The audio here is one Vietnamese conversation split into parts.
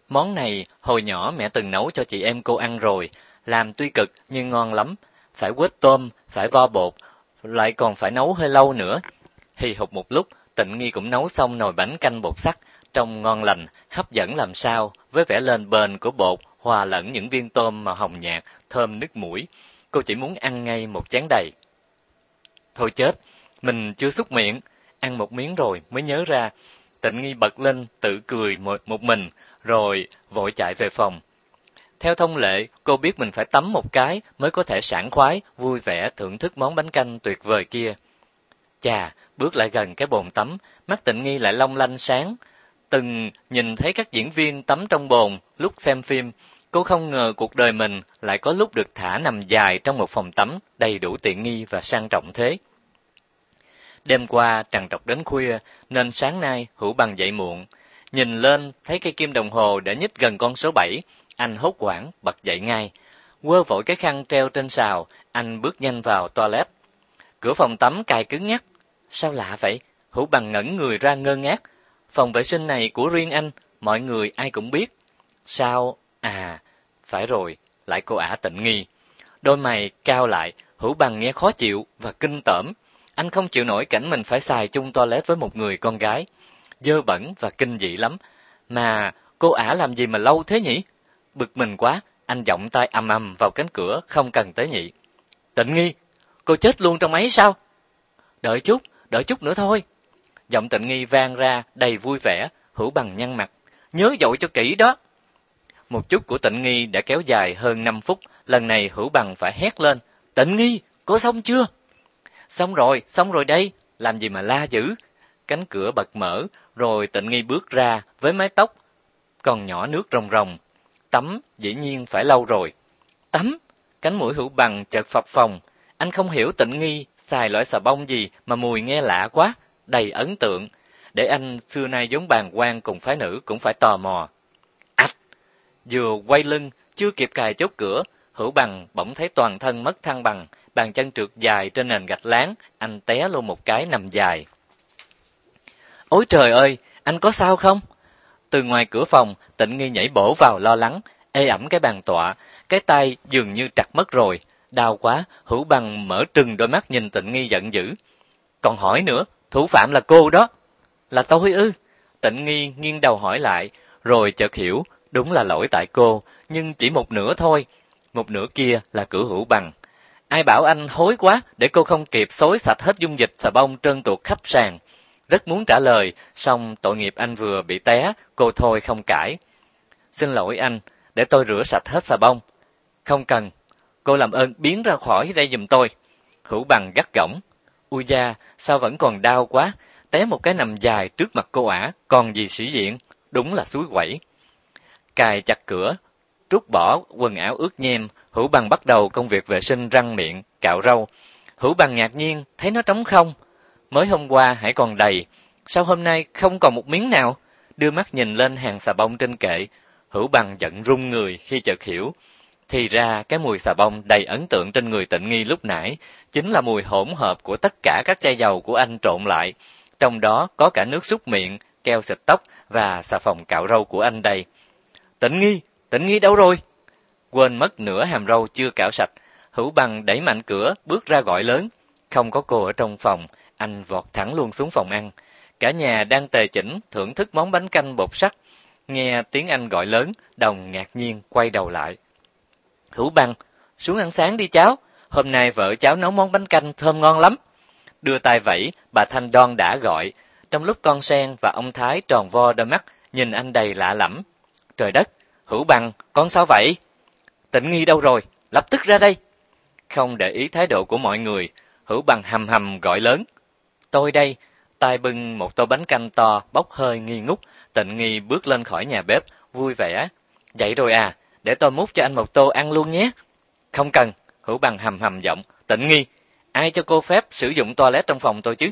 Món này hồi nhỏ mẹ từng nấu cho chị em cô ăn rồi, làm tuy cực nhưng ngon lắm, phải quết tôm, phải vo bột, lại còn phải nấu hơi lâu nữa. Hì hục một lúc, Tịnh Nghi cũng nấu xong nồi bánh canh bột sắt, trông ngon lành, hấp dẫn làm sao, với vẻ lên bền của bột hòa lẫn những viên tôm màu hồng nhạt, thơm nức mũi. Cô chỉ muốn ăn ngay một chén đầy. Thôi chết, mình chưa xúc miệng, ăn một miếng rồi mới nhớ ra. Tịnh Nghi bật lên tự cười một mình, rồi vội chạy về phòng. Theo thông lệ, cô biết mình phải tắm một cái mới có thể sảng khoái, vui vẻ thưởng thức món bánh canh tuyệt vời kia. Chà, bước lại gần cái bồn tắm, mắt Tịnh Nghi lại long lanh sáng. Từng nhìn thấy các diễn viên tắm trong bồn lúc xem phim, cô không ngờ cuộc đời mình lại có lúc được thả nằm dài trong một phòng tắm đầy đủ tiện nghi và sang trọng thế. Đêm qua trằn trọc đến khuya, nên sáng nay Hữu Bằng dậy muộn. Nhìn lên thấy cây kim đồng hồ đã nhích gần con số 7, anh hốt hoảng bật dậy ngay. Quơ vội cái khăn treo trên sào, anh bước nhanh vào toilet. Cửa phòng tắm cài cứng nhắc. Sao lạ vậy? Hữu Bằng ngẩn người ra ngơ ngác. Phòng vệ sinh này của riêng anh, mọi người ai cũng biết. Sao? À, phải rồi, lại cô ả Tịnh Nghi. Đôi mày cau lại, Hữu Bằng nghe khó chịu và kinh tởm. Anh không chịu nổi cảnh mình phải xài chung toilet với một người con gái. Dơ bẩn và kinh dị lắm. Mà cô ả làm gì mà lâu thế nhỉ? Bực mình quá, anh giọng tay ầm ầm vào cánh cửa không cần tế nhị. Tịnh Nghi, cô chết luôn trong ấy sao? Đợi chút nữa thôi. Giọng Tịnh Nghi vang ra đầy vui vẻ, Hữu Bằng nhăn mặt. Nhớ dội cho kỹ đó. Một chút của Tịnh Nghi đã kéo dài hơn 5 phút, lần này Hữu Bằng phải hét lên. Tịnh Nghi, cô xong chưa? Xong rồi đây, làm gì mà la dữ. Cánh cửa bật mở, rồi Tịnh Nghi bước ra với mái tóc còn nhỏ nước ròng ròng. Tắm dĩ nhiên phải lâu rồi. Tắm? Cánh mũi Hữu Bằng chợt phập phồng. Anh không hiểu Tịnh Nghi xài loại xà bông gì mà mùi nghe lạ quá, đầy ấn tượng. Để anh xưa nay vốn bàng quan cùng phái nữ cũng phải tò mò. Ạch! Vừa quay lưng, chưa kịp cài chốt cửa, Hữu Bằng bỗng thấy toàn thân mất thăng bằng, bàn chân trượt dài trên nền gạch láng, anh té luôn một cái nằm dài. Ôi trời ơi, anh có sao không? Từ ngoài cửa phòng, Tịnh Nghi nhảy bổ vào lo lắng, ê ẩm cái bàn tọa, cái tay dường như trật mất rồi. Đau quá, Hữu Bằng mở trừng đôi mắt nhìn Tịnh Nghi giận dữ. Còn hỏi nữa, thủ phạm là cô đó. Là tôi ư? Tịnh Nghi nghiêng đầu hỏi lại, rồi chợt hiểu, đúng là lỗi tại cô, nhưng chỉ một nửa thôi. Một nửa kia là của Hữu Bằng. Ai bảo anh hối quá để cô không kịp xối sạch hết dung dịch xà bông trơn tuột khắp sàn. Rất muốn trả lời, song tội nghiệp anh vừa bị té, cô thôi không cãi. Xin lỗi anh, để tôi rửa sạch hết xà bông. Không cần, cô làm ơn biến ra khỏi đây giùm tôi. Hữu Bằng gắt gỏng. Ui da, sao vẫn còn đau quá, té một cái nằm dài trước mặt cô ả, còn gì sĩ diện, đúng là xúi quẩy. Cài chặt cửa, trút bỏ quần áo ướt nhem, Hữu Bằng bắt đầu công việc vệ sinh răng miệng, cạo râu. Hữu Bằng ngạc nhiên, thấy nó trống không. Mới hôm qua hãy còn đầy, sao hôm nay không còn một miếng nào? Đưa mắt nhìn lên hàng xà bông trên kệ, Hữu Bằng giận run người khi chợt hiểu. Thì ra cái mùi xà bông đầy ấn tượng trên người Tịnh Nghi lúc nãy chính là mùi hỗn hợp của tất cả các chai dầu của anh trộn lại. Trong đó có cả nước súc miệng, keo xịt tóc và xà phòng cạo râu của anh đây. Tịnh Nghi đâu rồi? Quên mất nửa hàm râu chưa cạo sạch, Hữu Bằng đẩy mạnh cửa, bước ra gọi lớn. Không có cô ở trong phòng, anh vọt thẳng luôn xuống phòng ăn. Cả nhà đang tề chỉnh thưởng thức món bánh canh bột sắt. Nghe tiếng anh gọi lớn, Đồng ngạc nhiên quay đầu lại. Hữu Bằng, xuống ăn sáng đi cháu, hôm nay vợ cháu nấu món bánh canh thơm ngon lắm. Đưa tay vẫy, bà Thanh Đoan đã gọi. Trong lúc con Sen và ông Thái tròn vo đôi mắt, nhìn anh đầy lạ lẫm. Trời đất, Hữu Bằng, con sao vậy? Tịnh Nghi đâu rồi? Lập tức ra đây. Không để ý thái độ của mọi người, Hữu Bằng hầm hầm gọi lớn. Tôi đây, tay bưng một tô bánh canh to, bốc hơi nghi ngút. Tịnh Nghi bước lên khỏi nhà bếp, vui vẻ. Vậy rồi à, để tôi múc cho anh một tô ăn luôn nhé. Không cần, Hữu Bằng hầm hầm giọng. Tịnh Nghi, ai cho cô phép sử dụng toilet trong phòng tôi chứ?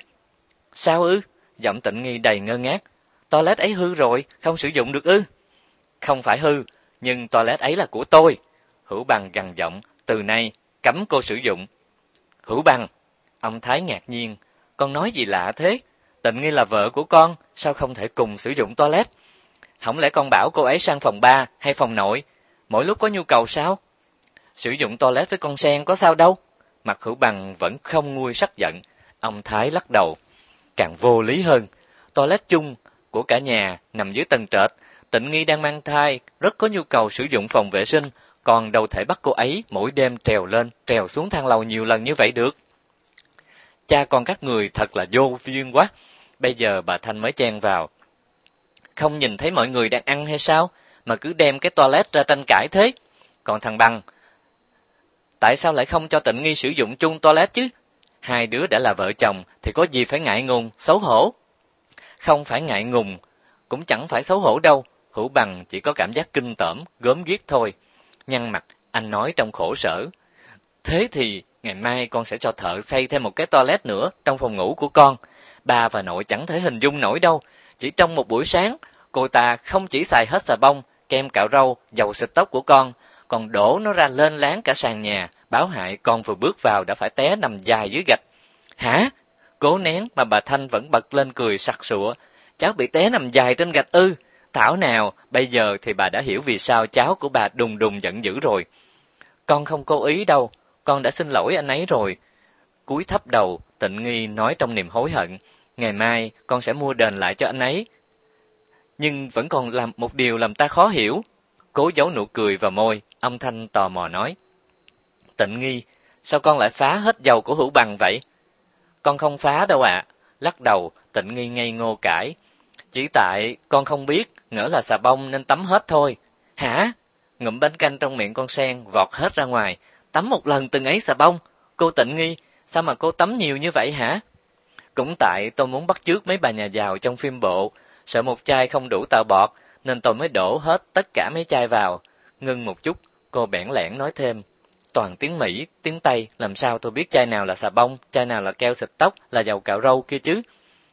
Sao ư? Giọng Tịnh Nghi đầy ngơ ngác. Toilet ấy hư rồi, không sử dụng được ư? Không phải hư, nhưng toilet ấy là của tôi. Hữu Bằng gằn giọng, từ nay cấm cô sử dụng. Hữu Bằng, ông Thái ngạc nhiên, con nói gì lạ thế? Tịnh Nghi là vợ của con, sao không thể cùng sử dụng toilet? Không lẽ con bảo cô ấy sang phòng 3 hay phòng nội, mỗi lúc có nhu cầu sao? Sử dụng toilet với con sen có sao đâu. Mặt Hữu Bằng vẫn không nguôi sắc giận. Ông Thái lắc đầu. Càng vô lý hơn. Toilet chung của cả nhà nằm dưới tầng trệt. Tịnh Nghi đang mang thai, rất có nhu cầu sử dụng phòng vệ sinh, còn đâu thể bắt cô ấy mỗi đêm trèo lên, trèo xuống thang lầu nhiều lần như vậy được. Cha con các người thật là vô duyên quá. Bây giờ bà Thanh mới chen vào. Không nhìn thấy mọi người đang ăn hay sao, mà cứ đem cái toilet ra tranh cãi thế. Còn thằng Bằng, tại sao lại không cho Tịnh Nghi sử dụng chung toilet chứ? Hai đứa đã là vợ chồng thì có gì phải ngại ngùng, xấu hổ. Không phải ngại ngùng, cũng chẳng phải xấu hổ đâu. Hữu Bằng chỉ có cảm giác kinh tởm, gớm ghiếc thôi. Nhăn mặt, anh nói trong khổ sở. Thế thì ngày mai con sẽ cho thợ xây thêm một cái toilet nữa trong phòng ngủ của con. Ba và nội chẳng thể hình dung nổi đâu. Chỉ trong một buổi sáng, cô ta không chỉ xài hết xà bông, kem cạo râu, dầu xịt tóc của con, còn đổ nó ra lên láng cả sàn nhà, báo hại con vừa bước vào đã phải té nằm dài dưới gạch. Hả? Cố nén mà bà Thanh vẫn bật lên cười sặc sụa. Cháu bị té nằm dài trên gạch ư? Thảo nào, bây giờ thì bà đã hiểu vì sao cháu của bà đùng đùng giận dữ rồi. Con không cố ý đâu, con đã xin lỗi anh ấy rồi. Cúi thấp đầu, Tịnh Nghi nói trong niềm hối hận. Ngày mai con sẽ mua đền lại cho anh ấy. Nhưng vẫn còn làm một điều làm ta khó hiểu. Cố giấu nụ cười vào môi, âm thanh tò mò nói. Tịnh Nghi, sao con lại phá hết dầu của Hữu Bằng vậy? Con không phá đâu ạ. Lắc đầu, Tịnh Nghi ngây ngô cãi. Chỉ tại con không biết, ngỡ là xà bông nên tắm hết thôi. Hả? Ngụm bánh canh trong miệng con sen vọt hết ra ngoài. Tắm một lần từng ấy xà bông. Cô Tịnh Nghi, sao mà cô tắm nhiều như vậy hả? Cũng tại tôi muốn bắt chước mấy bà nhà giàu trong phim bộ. Sợ một chai không đủ tạo bọt, nên tôi mới đổ hết tất cả mấy chai vào. Ngưng một chút, cô bẽn lẽn nói thêm. Toàn tiếng Mỹ, tiếng Tây, làm sao tôi biết chai nào là xà bông, chai nào là keo xịt tóc, là dầu cạo râu kia chứ?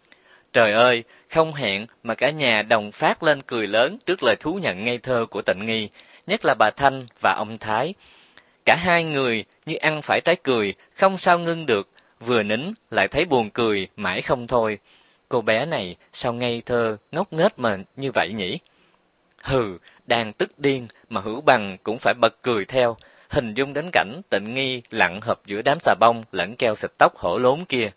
Trời ơi, không hẹn mà cả nhà đồng phát lên cười lớn trước lời thú nhận ngây thơ của Tịnh Nghi, nhất là bà Thanh và ông Thái. Cả hai người như ăn phải trái cười, không sao ngưng được, vừa nín lại thấy buồn cười mãi không thôi. Cô bé này sao ngây thơ, ngốc nghếch mà như vậy nhỉ? Hừ, đang tức điên mà Hữu Bằng cũng phải bật cười theo, hình dung đến cảnh Tịnh Nghi lặn hợp giữa đám xà bông lẫn keo xịt tóc hổ lốn kia.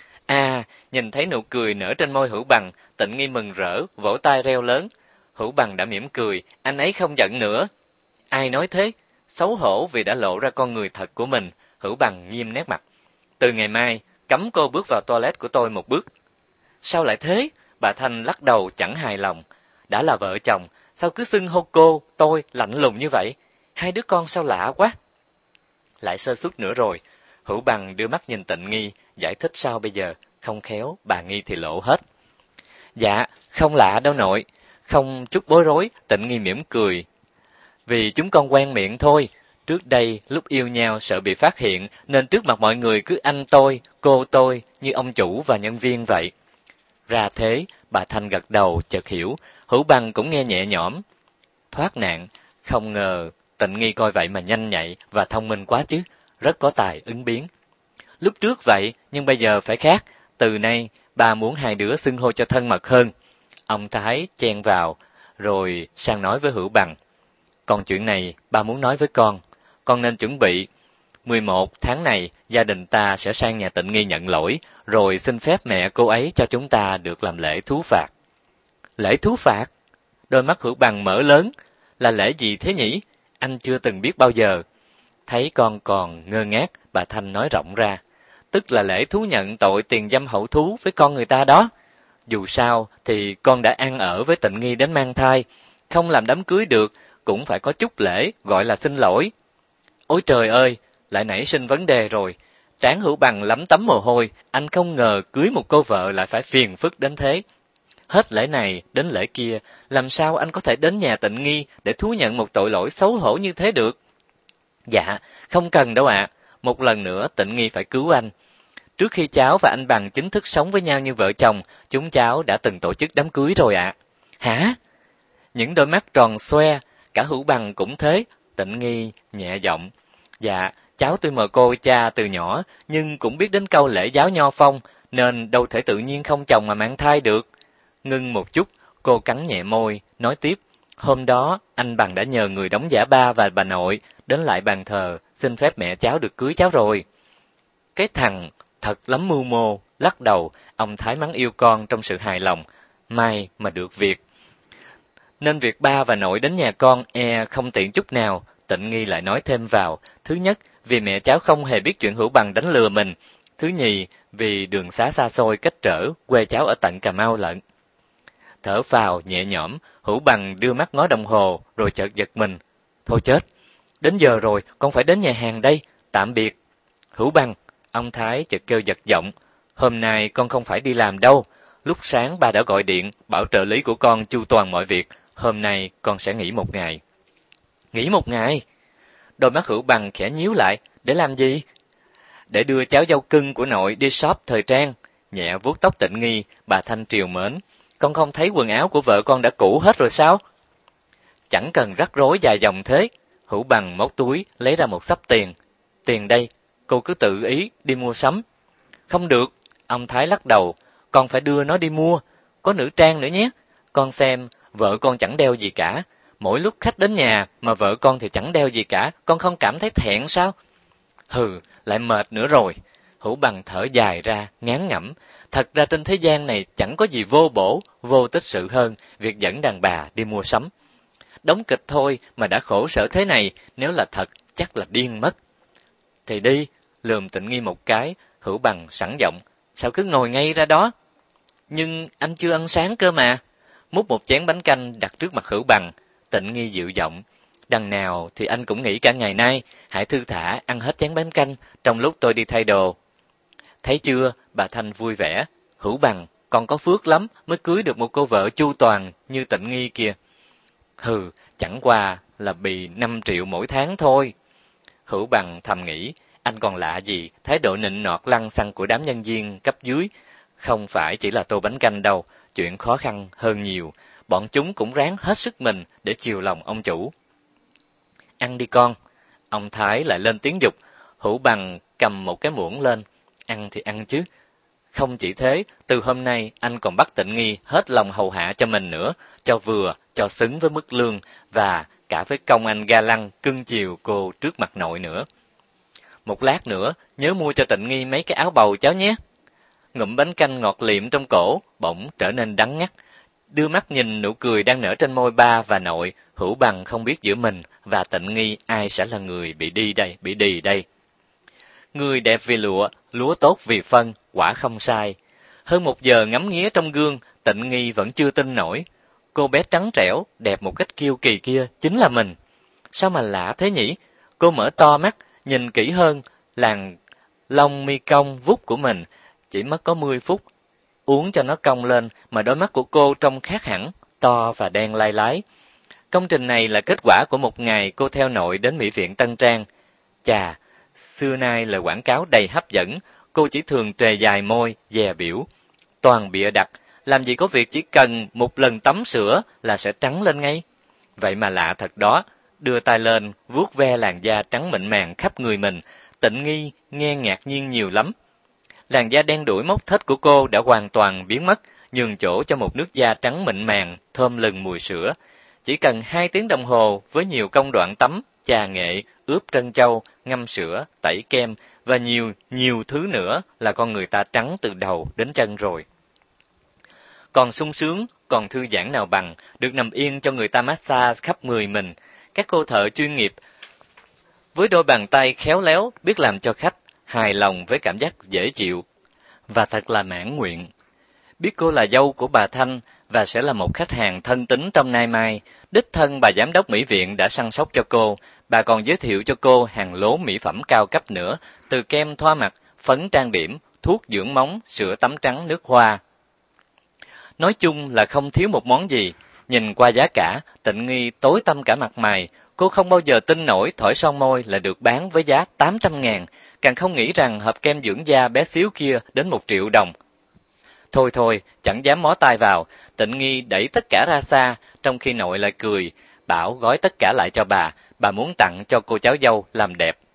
Nhìn thấy nụ cười nở trên môi Hữu Bằng, Tịnh Nghi mừng rỡ, vỗ tay reo lớn. Hữu Bằng đã mỉm cười, anh ấy không giận nữa. Ai nói thế? Xấu hổ vì đã lộ ra con người thật của mình. Hữu Bằng nghiêm nét mặt. Từ ngày mai, cấm cô bước vào toilet của tôi một bước. Sao lại thế? Bà Thanh lắc đầu chẳng hài lòng. Đã là vợ chồng, sao cứ xưng hô cô, tôi lạnh lùng như vậy? Hai đứa con sao lạ quá. Lại sơ suất nữa rồi. Hữu Bằng đưa mắt nhìn Tịnh Nghi, giải thích sao bây giờ, không khéo bà Nghi thì lộ hết. Dạ, không lạ đâu nội. Không chút bối rối, Tịnh Nghi mỉm cười. Vì chúng con quen miệng thôi. Trước đây, lúc yêu nhau sợ bị phát hiện, nên trước mặt mọi người cứ anh tôi, cô tôi, như ông chủ và nhân viên vậy. Ra thế, bà Thanh gật đầu, chợt hiểu. Hữu Bằng cũng nghe nhẹ nhõm. Thoát nạn, không ngờ Tịnh Nghi coi vậy mà nhanh nhạy và thông minh quá chứ, rất có tài ứng biến. Lúc trước vậy, nhưng bây giờ phải khác. Từ nay, bà muốn hai đứa xưng hô cho thân mật hơn. Ông Thái chen vào, rồi sang nói với Hữu Bằng. Còn chuyện này, bà muốn nói với con nên chuẩn bị. 11 tháng này, gia đình ta sẽ sang nhà Tịnh Nghi nhận lỗi, rồi xin phép mẹ cô ấy cho chúng ta được làm lễ thú phạt. Lễ thú phạt? Đôi mắt Hữu Bằng mở lớn. Là lễ gì thế nhỉ? Anh chưa từng biết bao giờ. Thấy con còn ngơ ngác, bà Thanh nói rộng ra. Tức là lễ thú nhận tội tiền dâm hậu thú với con người ta đó. Dù sao thì con đã ăn ở với Tịnh Nghi đến mang thai, không làm đám cưới được, cũng phải có chút lễ gọi là xin lỗi. Ôi trời ơi, lại nảy sinh vấn đề rồi. Trán Hữu Bằng lấm tấm mồ hôi, anh không ngờ cưới một cô vợ lại phải phiền phức đến thế. Hết lễ này đến lễ kia, làm sao anh có thể đến nhà Tịnh Nghi để thú nhận một tội lỗi xấu hổ như thế được? Dạ, không cần đâu ạ. Một lần nữa Tịnh Nghi phải cứu anh. Trước khi cháu và anh Bằng chính thức sống với nhau như vợ chồng, chúng cháu đã từng tổ chức đám cưới rồi ạ. Hả? Những đôi mắt tròn xoe, cả Hữu Bằng cũng thế. Tịnh Nghi nhẹ giọng. Dạ, cháu tuy mồ côi cha từ nhỏ, nhưng cũng biết đến câu lễ giáo nho phong, nên đâu thể tự nhiên không chồng mà mang thai được. Ngưng một chút, Cô cắn nhẹ môi, nói tiếp, hôm đó anh Bằng đã nhờ người đóng giả ba và bà nội đến lại bàn thờ, xin phép mẹ cháu được cưới cháu rồi. Cái thằng thật lắm mưu mô, lắc đầu, ông Thái mắng yêu con trong sự hài lòng. May mà được việc. Nên việc ba và nội đến nhà con không tiện chút nào. Tịnh Nghi lại nói thêm vào, thứ nhất, vì mẹ cháu không hề biết chuyện Hữu Bằng đánh lừa mình. Thứ nhì, vì đường xá xa xôi cách trở, quê cháu ở tận Cà Mau lận. Thở phào nhẹ nhõm, Hữu Bằng đưa mắt ngó đồng hồ, rồi chợt giật mình. Thôi chết, đến giờ rồi, con phải đến nhà hàng đây, tạm biệt. Hữu Bằng, ông Thái chợt kêu giật giọng, hôm nay con không phải đi làm đâu. Lúc sáng ba đã gọi điện, bảo trợ lý của con chu toàn mọi việc, hôm nay con sẽ nghỉ một ngày. Nghỉ một ngày? Đôi mắt Hữu Bằng khẽ nhíu lại, để làm gì? Để đưa cháu dâu cưng của nội đi shop thời trang. Nhẹ vuốt tóc Tịnh Nghi, bà Thanh trìu mến. Con không thấy quần áo của vợ con đã cũ hết rồi sao? Chẳng cần rắc rối dài dòng thế. Hữu Bằng móc túi, lấy ra một xấp tiền. Tiền đây, cô cứ tự ý đi mua sắm. Không được, ông Thái lắc đầu. Con phải đưa nó đi mua. Có nữ trang nữa nhé. Con xem, vợ con chẳng đeo gì cả. Mỗi lúc khách đến nhà mà vợ con thì chẳng đeo gì cả. Con không cảm thấy thẹn sao? Hừ, lại mệt nữa rồi. Hữu Bằng thở dài ra, ngán ngẩm. Thật ra trên thế gian này chẳng có gì vô bổ, vô tích sự hơn việc dẫn đàn bà đi mua sắm. Đóng kịch thôi mà đã khổ sở thế này, nếu là thật chắc là điên mất. Thì đi, lườm Tịnh Nghi một cái, Hữu Bằng sẵn giọng, sao cứ ngồi ngay ra đó? Nhưng anh chưa ăn sáng cơ mà. Múc một chén bánh canh đặt trước mặt Hữu Bằng, Tịnh Nghi dịu giọng, đằng nào thì anh cũng nghỉ cả ngày nay, hãy thư thả ăn hết chén bánh canh trong lúc tôi đi thay đồ. Thấy chưa, bà Thanh vui vẻ, Hữu Bằng, con có phước lắm mới cưới được một cô vợ chu toàn như Tịnh Nghi kìa. Hừ, chẳng qua là bị 5 triệu mỗi tháng thôi. Hữu Bằng thầm nghĩ, anh còn lạ gì thái độ nịnh nọt lăng xăng của đám nhân viên cấp dưới. Không phải chỉ là tô bánh canh đâu, chuyện khó khăn hơn nhiều. Bọn chúng cũng ráng hết sức mình để chiều lòng ông chủ. Ăn đi con. Ông Thái lại lên tiếng giục. Hữu Bằng cầm một cái muỗng lên. Ăn thì ăn chứ. Không chỉ thế, từ hôm nay anh còn bắt Tịnh Nghi hết lòng hầu hạ cho mình nữa, cho vừa, cho xứng với mức lương và cả với công anh ga lăng cưng chiều cô trước mặt nội nữa. Một lát nữa, nhớ mua cho Tịnh Nghi mấy cái áo bầu cháu nhé. Ngụm bánh canh ngọt liệm trong cổ, bỗng trở nên đắng ngắt. Đưa mắt nhìn nụ cười đang nở trên môi ba và nội, Hữu Bằng không biết giữa mình và Tịnh Nghi ai sẽ là người bị đì đây. Người đẹp vì lụa, lúa tốt vì phân, quả không sai. Hơn 1 giờ ngắm nghía trong gương, Tịnh Nghi vẫn chưa tin nổi. Cô bé trắng trẻo, đẹp một cách kiêu kỳ kia chính là mình. Sao mà lạ thế nhỉ? Cô mở to mắt, nhìn kỹ hơn, làn lông mi cong vút của mình. Chỉ mất có 10 phút. Uống cho nó cong lên mà đôi mắt của cô trông khác hẳn, to và đen lai lái. Công trình này là kết quả của một ngày cô theo nội đến Mỹ viện Tân Trang. Chà, xưa nay lời quảng cáo đầy hấp dẫn, cô chỉ thường trề dài môi, dè biểu. Toàn bịa đặt, làm gì có việc chỉ cần một lần tắm sữa là sẽ trắng lên ngay. Vậy mà lạ thật đó, đưa tay lên, vuốt ve làn da trắng mịn màng khắp người mình, Tịnh Nghi nghe ngạc nhiên nhiều lắm. Làn da đen đuổi mốc thết của cô đã hoàn toàn biến mất, nhường chỗ cho một nước da trắng mịn màng, thơm lừng mùi sữa. Chỉ cần 2 tiếng đồng hồ với nhiều công đoạn tắm, chà nghệ, ướp trân châu, ngâm sữa, tẩy kem và nhiều thứ nữa là con người ta trắng từ đầu đến chân rồi. Còn sung sướng, còn thư giãn nào bằng được nằm yên cho người ta massage khắp người mình. Các cô thợ chuyên nghiệp với đôi bàn tay khéo léo biết làm cho khách hài lòng với cảm giác dễ chịu và thật là mãn nguyện. Biết cô là dâu của bà Thanh và sẽ là một khách hàng thân tín trong nay mai, đích thân bà giám đốc mỹ viện đã săn sóc cho cô. Bà còn giới thiệu cho cô hàng lố mỹ phẩm cao cấp nữa, từ kem thoa mặt, phấn trang điểm, thuốc dưỡng móng, sữa tắm trắng, nước hoa. Nói chung là không thiếu một món gì. Nhìn qua giá cả, Tịnh Nghi tối tăm cả mặt mày. Cô không bao giờ tin nổi thỏi son môi là được bán với giá 800.000, càng không nghĩ rằng hộp kem dưỡng da bé xíu kia đến 1 triệu đồng. Thôi, chẳng dám mó tay vào, Tịnh Nghi đẩy tất cả ra xa, trong khi nội lại cười, bảo gói tất cả lại cho bà muốn tặng cho cô cháu dâu làm đẹp.